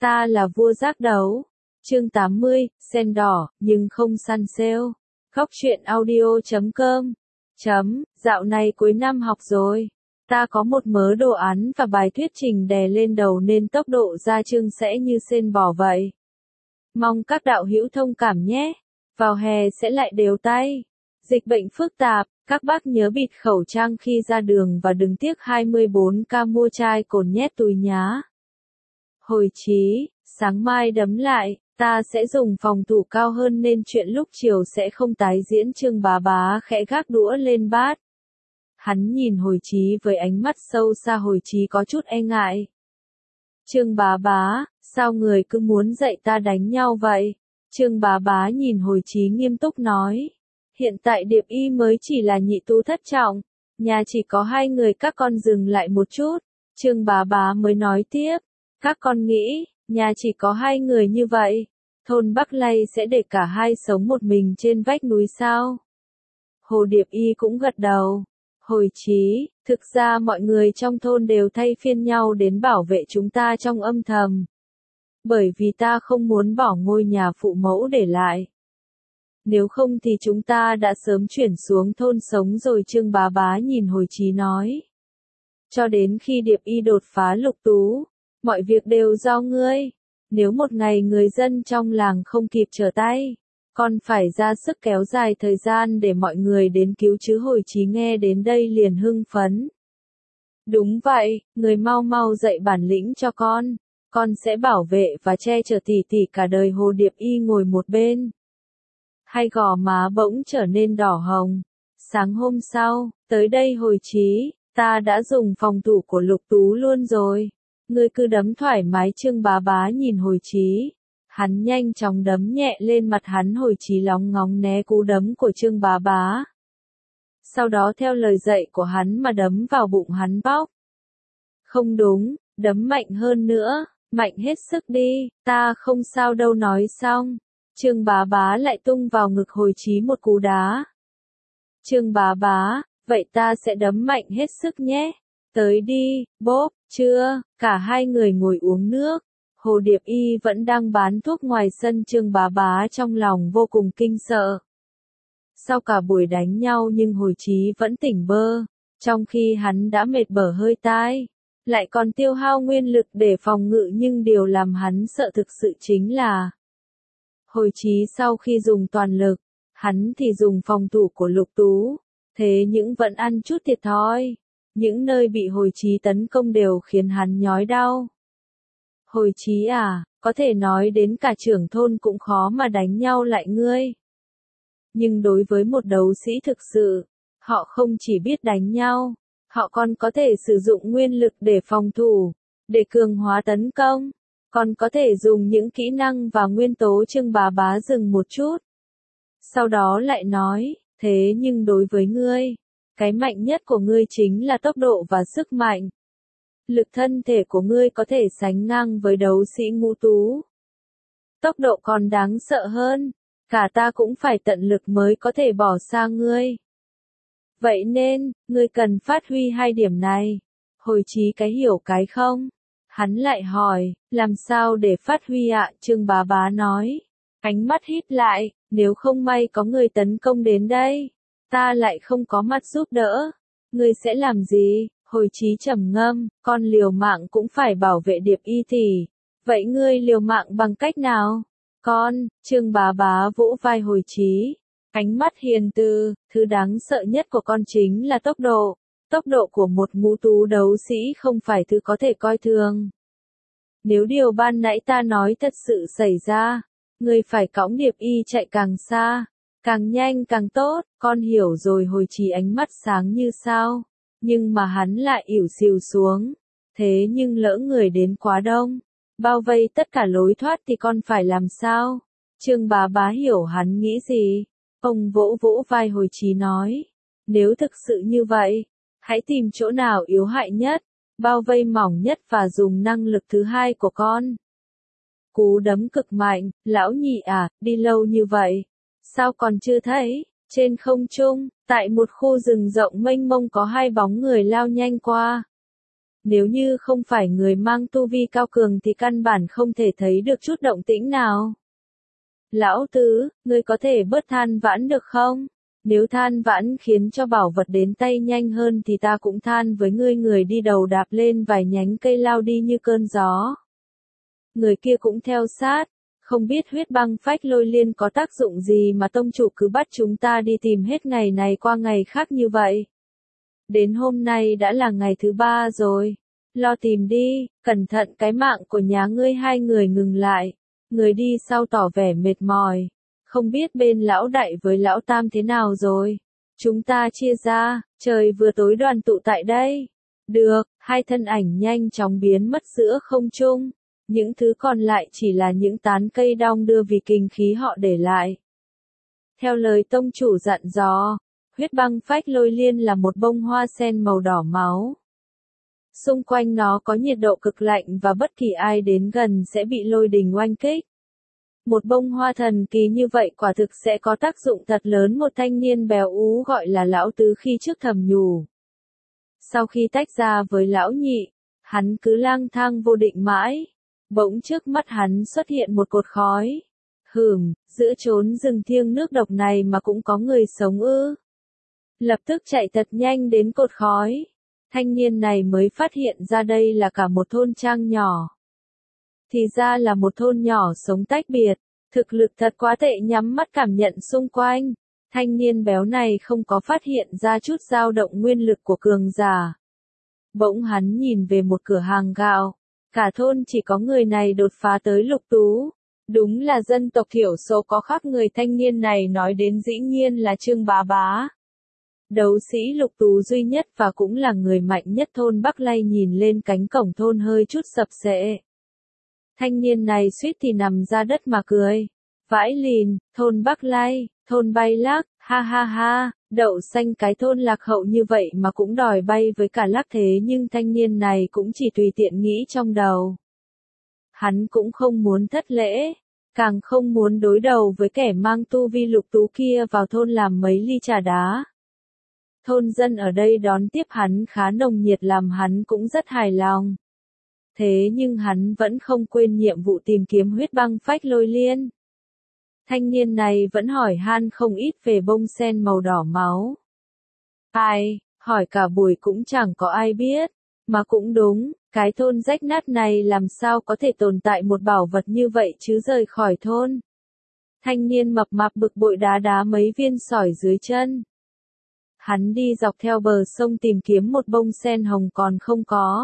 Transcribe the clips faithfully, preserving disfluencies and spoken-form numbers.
Ta là vua giác đấu. Chương tám mươi, sen đỏ, nhưng không săn sale. Góc truyện audio chấm com. Chấm, dạo này cuối năm học rồi. Ta có một mớ đồ án và bài thuyết trình đè lên đầu nên tốc độ ra chương sẽ như sên bò vậy. Mong các đạo hữu thông cảm nhé. Vào hè sẽ lại đều tay. Dịch bệnh phức tạp, các bác nhớ bịt khẩu trang khi ra đường và đừng tiếc hai mươi bốn ca mua chai cồn nhét túi nhá. Hồi chí, sáng mai đấm lại, ta sẽ dùng phòng thủ cao hơn nên chuyện lúc chiều sẽ không tái diễn. Trương Bá Bá khẽ gác đũa lên bát. Hắn nhìn Hồi Chí với ánh mắt sâu xa. Hồi Chí có chút e ngại. Trương Bá Bá, sao người cứ muốn dạy ta đánh nhau vậy? Trương Bá Bá nhìn Hồi Chí nghiêm túc nói. Hiện tại Điệp Y mới chỉ là nhị tú thất trọng, nhà chỉ có hai người, các con dừng lại một chút. Trương Bá Bá mới nói tiếp, các con nghĩ, nhà chỉ có hai người như vậy, thôn Bắc Lay sẽ để cả hai sống một mình trên vách núi sao? Hồ Điệp Y cũng gật đầu. Hồi Chí, thực ra mọi người trong thôn đều thay phiên nhau đến bảo vệ chúng ta trong âm thầm. Bởi vì ta không muốn bỏ ngôi nhà phụ mẫu để lại. Nếu không thì chúng ta đã sớm chuyển xuống thôn sống rồi. Trương Bá Bá nhìn Hồi Chí nói. Cho đến khi Điệp Y đột phá lục tú, mọi việc đều do ngươi. Nếu một ngày người dân trong làng không kịp trở tay, con phải ra sức kéo dài thời gian để mọi người đến cứu chứ. Hồi Chí nghe đến đây liền hưng phấn. Đúng vậy, người mau mau dạy bản lĩnh cho con. Con sẽ bảo vệ và che chở tỷ tỷ cả đời. Hồ Điệp Y ngồi một bên. Hai gò má bỗng trở nên đỏ hồng. Sáng hôm sau, tới đây Hồi Chí, ta đã dùng phòng thủ của Lục Tú luôn rồi. Ngươi cứ đấm thoải mái. Trương Bá Bá nhìn Hồi Chí. Hắn nhanh chóng đấm nhẹ lên mặt hắn. Hồi Chí lóng ngóng né cú đấm của Trương Bá Bá. Sau đó theo lời dạy của hắn mà đấm vào bụng hắn bóc. Không đúng, đấm mạnh hơn nữa, mạnh hết sức đi, ta không sao đâu. Nói xong, Trương Bá Bá lại tung vào ngực Hồi Chí một cú đá. Trương Bá Bá, vậy ta sẽ đấm mạnh hết sức nhé. Tới đi, bốp, chưa, cả hai người ngồi uống nước. Hồ Điệp Y vẫn đang bán thuốc ngoài sân. Trương Bá Bá trong lòng vô cùng kinh sợ. Sau cả buổi đánh nhau nhưng Hồi Chí vẫn tỉnh bơ, trong khi hắn đã mệt bở hơi tai, lại còn tiêu hao nguyên lực để phòng ngự. Nhưng điều làm hắn sợ thực sự chính là Hồi Chí sau khi dùng toàn lực, hắn thì dùng phòng thủ của Lục Tú, thế nhưng vẫn ăn chút thiệt thòi. Những nơi bị Hồi Chí tấn công đều khiến hắn nhói đau. Hồi Chí à, có thể nói đến cả trưởng thôn cũng khó mà đánh nhau lại ngươi. Nhưng đối với một đấu sĩ thực sự, họ không chỉ biết đánh nhau, họ còn có thể sử dụng nguyên lực để phòng thủ, để cường hóa tấn công, còn có thể dùng những kỹ năng và nguyên tố. Trương Bá Bá dừng một chút. Sau đó lại nói, thế nhưng đối với ngươi, cái mạnh nhất của ngươi chính là tốc độ và sức mạnh. Lực thân thể của ngươi có thể sánh ngang với đấu sĩ ngũ tú. Tốc độ còn đáng sợ hơn, cả ta cũng phải tận lực mới có thể bỏ xa ngươi. Vậy nên, ngươi cần phát huy hai điểm này. Hồi Chí cái hiểu cái không? Hắn lại hỏi, làm sao để phát huy ạ? Trương Bá Bá nói, ánh mắt híp lại, nếu không may có người tấn công đến đây, ta lại không có mặt giúp đỡ, ngươi sẽ làm gì? Hồi Chí trầm ngâm, con liều mạng cũng phải bảo vệ Điệp Y thì, vậy ngươi liều mạng bằng cách nào? Con, Trương Bá Bá vỗ vai Hồi Chí, ánh mắt hiền từ, thứ đáng sợ nhất của con chính là tốc độ. Tốc độ của một ngũ tú đấu sĩ không phải thứ có thể coi thường. Nếu điều ban nãy ta nói thật sự xảy ra, ngươi phải cõng Điệp Y chạy càng xa, càng nhanh càng tốt. Con hiểu rồi. Hồi Chí ánh mắt sáng như sao, nhưng mà hắn lại ỉu xìu xuống. Thế nhưng lỡ người đến quá đông, bao vây tất cả lối thoát thì con phải làm sao? Trương Bá Bá hiểu hắn nghĩ gì. Ông vỗ vỗ vai Hồi Chí nói, nếu thực sự như vậy, hãy tìm chỗ nào yếu hại nhất, bao vây mỏng nhất và dùng năng lực thứ hai của con. Cú đấm cực mạnh. Lão nhị à, đi lâu như vậy, sao còn chưa thấy? Trên không trung, tại một khu rừng rộng mênh mông có hai bóng người lao nhanh qua. Nếu như không phải người mang tu vi cao cường thì căn bản không thể thấy được chút động tĩnh nào. Lão tứ, ngươi có thể bớt than vãn được không? Nếu than vãn khiến cho bảo vật đến tay nhanh hơn thì ta cũng than với ngươi. Người đi đầu đạp lên vài nhánh cây lao đi như cơn gió. Người kia cũng theo sát. Không biết huyết băng phách lôi liên có tác dụng gì mà tông chủ cứ bắt chúng ta đi tìm hết ngày này qua ngày khác như vậy. Đến hôm nay đã là ngày thứ ba rồi. Lo tìm đi, cẩn thận cái mạng của nhà ngươi. Hai người ngừng lại. Người đi sau tỏ vẻ mệt mỏi. Không biết bên lão đại với lão tam thế nào rồi. Chúng ta chia ra, trời vừa tối đoàn tụ tại đây. Được, hai thân ảnh nhanh chóng biến mất giữa không trung. Những thứ còn lại chỉ là những tán cây đong đưa vì kinh khí họ để lại. Theo lời tông chủ dặn dò, huyết băng phách lôi liên là một bông hoa sen màu đỏ máu. Xung quanh nó có nhiệt độ cực lạnh và bất kỳ ai đến gần sẽ bị lôi đình oanh kích. Một bông hoa thần kỳ như vậy quả thực sẽ có tác dụng thật lớn. Một thanh niên béo ú gọi là lão tứ khi trước thầm nhủ. Sau khi tách ra với lão nhị, hắn cứ lang thang vô định mãi. Bỗng trước mắt hắn xuất hiện một cột khói. Hừm, giữa chốn rừng thiêng nước độc này mà cũng có người sống ư. Lập tức chạy thật nhanh đến cột khói. Thanh niên này mới phát hiện ra đây là cả một thôn trang nhỏ. Thì ra là một thôn nhỏ sống tách biệt. Thực lực thật quá tệ. Nhắm mắt cảm nhận xung quanh. Thanh niên béo này không có phát hiện ra chút dao động nguyên lực của cường giả. Bỗng hắn nhìn về một cửa hàng gạo. Cả thôn chỉ có người này đột phá tới lục tú. Đúng là dân tộc thiểu số có khác. Người thanh niên này nói đến dĩ nhiên là Trương Bá Bá. Đấu sĩ lục tú duy nhất và cũng là người mạnh nhất thôn Bắc Lay. Nhìn lên cánh cổng thôn hơi chút sập sệ. Thanh niên này suýt thì nằm ra đất mà cười. Vãi lìn, thôn Bắc Lay, thôn bay lác, ha ha ha, đậu xanh cái thôn lạc hậu như vậy mà cũng đòi bay với cả lác. Thế nhưng thanh niên này cũng chỉ tùy tiện nghĩ trong đầu. Hắn cũng không muốn thất lễ, càng không muốn đối đầu với kẻ mang tu vi lục tú kia vào thôn làm mấy ly trà đá. Thôn dân ở đây đón tiếp hắn khá nồng nhiệt làm hắn cũng rất hài lòng. Thế nhưng hắn vẫn không quên nhiệm vụ tìm kiếm huyết băng phách lôi liên. Thanh niên này vẫn hỏi han không ít về bông sen màu đỏ máu. Ai, hỏi cả buổi cũng chẳng có ai biết. Mà cũng đúng, cái thôn rách nát này làm sao có thể tồn tại một bảo vật như vậy chứ. Rời khỏi thôn. Thanh niên mập mạp bực bội đá đá mấy viên sỏi dưới chân. Hắn đi dọc theo bờ sông tìm kiếm một bông sen hồng còn không có.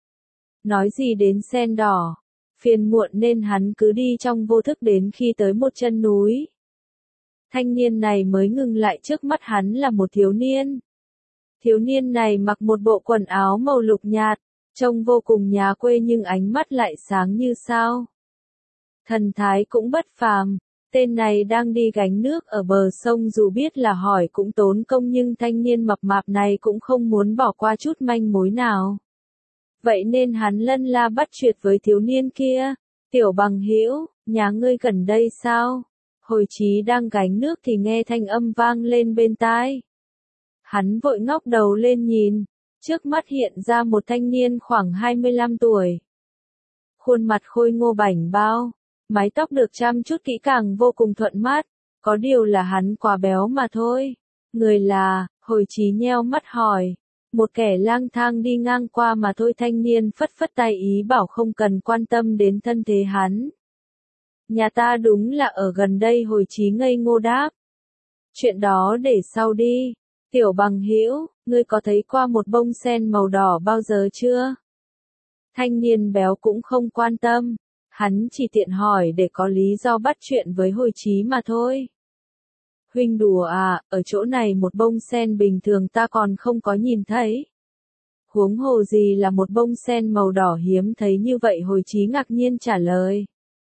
Nói gì đến sen đỏ. Phiền muộn nên hắn cứ đi trong vô thức đến khi tới một chân núi. Thanh niên này mới ngừng lại. Trước mắt hắn là một thiếu niên. Thiếu niên này mặc một bộ quần áo màu lục nhạt, trông vô cùng nhà quê nhưng ánh mắt lại sáng như sao. Thần thái cũng bất phàm. Tên này đang đi gánh nước ở bờ sông, dù biết là hỏi cũng tốn công nhưng thanh niên mập mạp này cũng không muốn bỏ qua chút manh mối nào. Vậy nên hắn lân la bắt chuyện với thiếu niên kia. Tiểu bằng hữu, nhà ngươi gần đây sao? Hồi Chí đang gánh nước thì nghe thanh âm vang lên bên tai. Hắn vội ngóc đầu lên nhìn. Trước mắt hiện ra một thanh niên khoảng hai mươi lăm tuổi. Khuôn mặt khôi ngô bảnh bao. Mái tóc được chăm chút kỹ càng vô cùng thuận mắt. Có điều là hắn quá béo mà thôi. Người là, Hồi Chí nheo mắt hỏi. Một kẻ lang thang đi ngang qua mà thôi. Thanh niên phất phất tay ý bảo không cần quan tâm đến thân thế hắn. Nhà ta đúng là ở gần đây. Hồi Chí ngây ngô đáp. Chuyện đó để sau đi. Tiểu bằng hữu, ngươi có thấy qua một bông sen màu đỏ bao giờ chưa? Thanh niên béo cũng không quan tâm. Hắn chỉ tiện hỏi để có lý do bắt chuyện với Hồi Chí mà thôi. Huynh đùa à, ở chỗ này một bông sen bình thường ta còn không có nhìn thấy. Huống hồ gì là một bông sen màu đỏ hiếm thấy như vậy. Hồi Chí ngạc nhiên trả lời.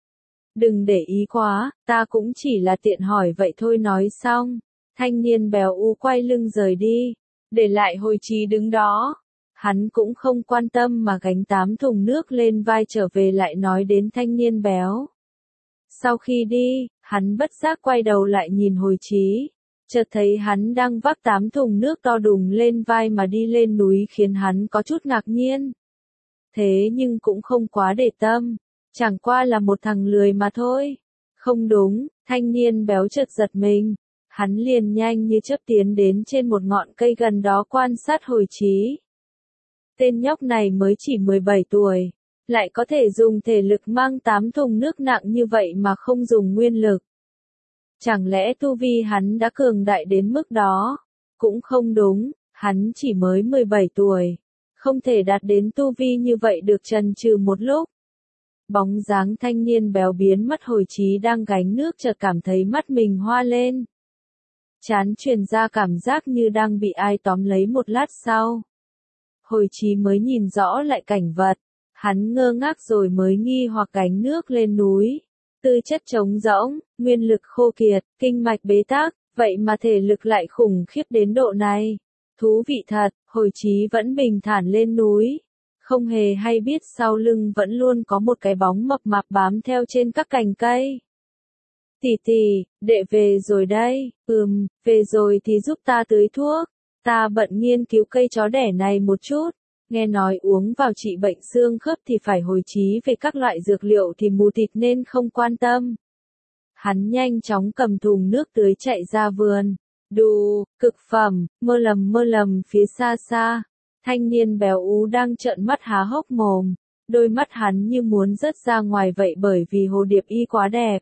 Đừng để ý quá, ta cũng chỉ là tiện hỏi vậy thôi. Nói xong, thanh niên béo u quay lưng rời đi, để lại Hồi Chí đứng đó. Hắn cũng không quan tâm mà gánh tám thùng nước lên vai trở về, lại nói đến thanh niên béo. Sau khi đi, hắn bất giác quay đầu lại nhìn Hồi Chí, chợt thấy hắn đang vác tám thùng nước to đùng lên vai mà đi lên núi khiến hắn có chút ngạc nhiên. thế nhưng cũng không quá để tâm, chẳng qua là một thằng lười mà thôi. Không đúng, thanh niên béo chợt giật mình, hắn liền nhanh như chớp tiến đến trên một ngọn cây gần đó quan sát Hồi Chí. Tên nhóc này mới chỉ mười bảy tuổi, lại có thể dùng thể lực mang tám thùng nước nặng như vậy mà không dùng nguyên lực. Chẳng lẽ tu vi hắn đã cường đại đến mức đó? Cũng không đúng, hắn chỉ mới mười bảy tuổi, không thể đạt đến tu vi như vậy được. Chần chừ một lúc, bóng dáng thanh niên béo biến mất. Hồi Chí đang gánh nước chợt cảm thấy mắt mình hoa lên. Trán truyền ra cảm giác như đang bị ai tóm lấy. Một lát sau, Hồi Chí mới nhìn rõ lại cảnh vật, hắn ngơ ngác rồi mới nghi hoặc gánh nước lên núi. Tư chất trống rỗng, nguyên lực khô kiệt, kinh mạch bế tắc, vậy mà thể lực lại khủng khiếp đến độ này. Thú vị thật, Hồi Chí vẫn bình thản lên núi, không hề hay biết sau lưng vẫn luôn có một cái bóng mập mạp bám theo trên các cành cây. Tỷ tỷ, đệ về rồi đây. Ừm, về rồi thì giúp ta tưới thuốc. Ta bận nghiên cứu cây chó đẻ này một chút. Nghe nói uống vào trị bệnh xương khớp thì phải. Hồi Chí về các loại dược liệu thì mù tịt nên không quan tâm. Hắn nhanh chóng cầm thùng nước tưới chạy ra vườn. Đù, cực phẩm, mơ lầm mơ lầm. Phía xa xa, thanh niên béo ú đang trợn mắt há hốc mồm. Đôi mắt hắn như muốn rớt ra ngoài vậy, bởi vì Hồ Điệp Y quá đẹp.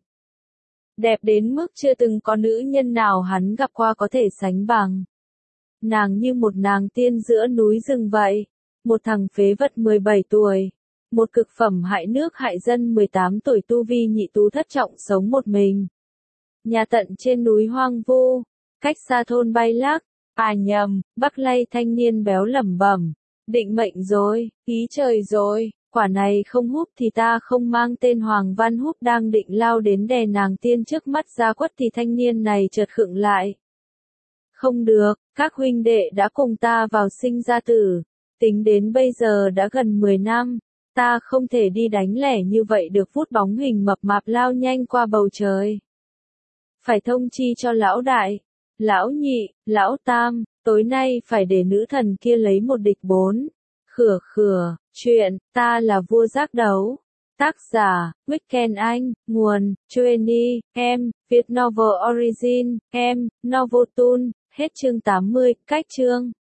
Đẹp đến mức chưa từng có nữ nhân nào hắn gặp qua có thể sánh bằng. Nàng như một nàng tiên giữa núi rừng vậy. Một thằng phế vật mười bảy tuổi. Một cực phẩm hại nước hại dân mười tám tuổi, tu vi nhị tú thất trọng, sống một mình. Nhà tận trên núi hoang vu, cách xa thôn Bay Lắc. À nhầm, Bắc Lay. Thanh niên béo lẩm bẩm. Định mệnh rồi, ý trời rồi, quả này không húp thì ta không mang tên. Hoàng Văn Húp đang định lao đến đè nàng tiên trước mắt ra quất thì thanh niên này chợt khựng lại. Không được, các huynh đệ đã cùng ta vào sinh ra tử. Tính đến bây giờ đã gần mười năm, ta không thể đi đánh lẻ như vậy được. Phút bóng hình mập mạp lao nhanh qua bầu trời. Phải thông chi cho lão đại, lão nhị, lão tam, tối nay phải để nữ thần kia lấy một địch bốn. Khửa khửa, chuyện, ta là vua giác đấu. Tác giả, Weekend Anh, nguồn, Chueni, em, Việt Novel Origin, em, Novotoon, hết chương tám mươi, cách chương.